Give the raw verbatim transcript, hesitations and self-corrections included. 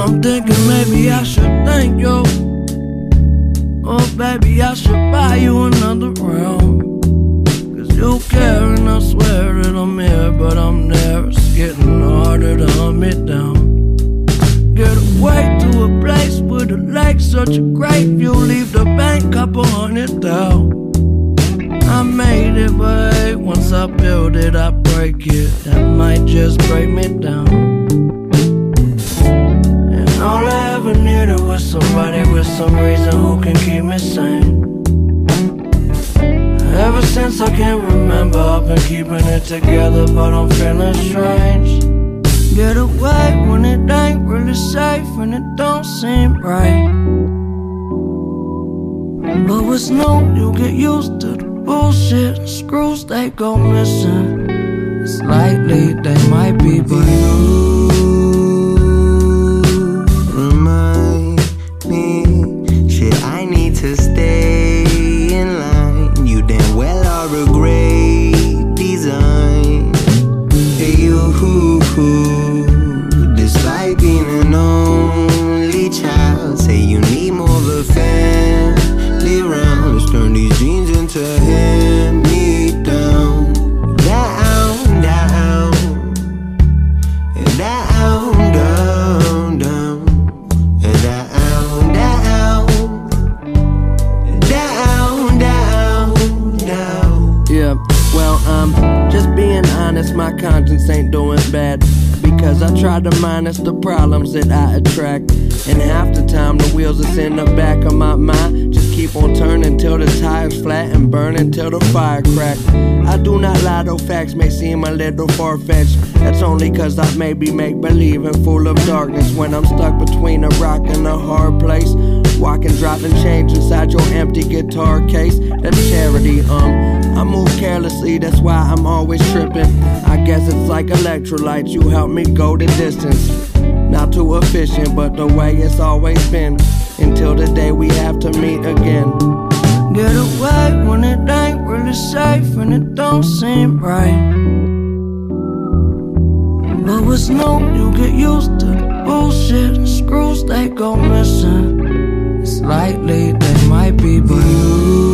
I'm thinking maybe I should thank you. Oh baby, I should buy you another round. Cause you care and I swear that I'm here, but I'm there. It's getting harder to hunt me down. Get away to a place with a lake, such a great view. Leave the bank, couple hundred down. I made it, but hey, once I build it, I break it. That might just break me down. And all I ever needed was somebody with some reason who can keep me sane. Ever since I can remember, I've been keeping it together, but I'm feeling strange. Get away when it ain't really safe and it don't seem right. But what's new, you get used to the bullshit. Screws, they go missing. Slightly, they might be, but you remind me, shit, I need to stay in line. You damn well are a great design. Hey, you, despite being an only child, say you need more of a family round. Let's turn these jeans into hand-me-down. Down, down, down, down, down, down, down, down, down. Yeah, well, um, just being honest, my conscience ain't doing bad. Because I try to minus the problems that I attract. And half the time the wheels that's in the back of my mind just keep on turning till the tires flat and burning till the fire crack. I do not lie, though facts may seem a little far-fetched. That's only cause I maybe make believe and full of darkness. When I'm stuck between a rock and a hard place, walking, dropping change inside your empty guitar case. That's charity, um I move carelessly, that's why I'm always tripping. I guess it's like electrolytes, you help me go the distance. Not too efficient, but the way it's always been, until the day we have to meet again. Get away when it ain't really safe and it don't seem right. But what's new, you get used to the bullshit. Screws, they go missing. Slightly, they might be, but you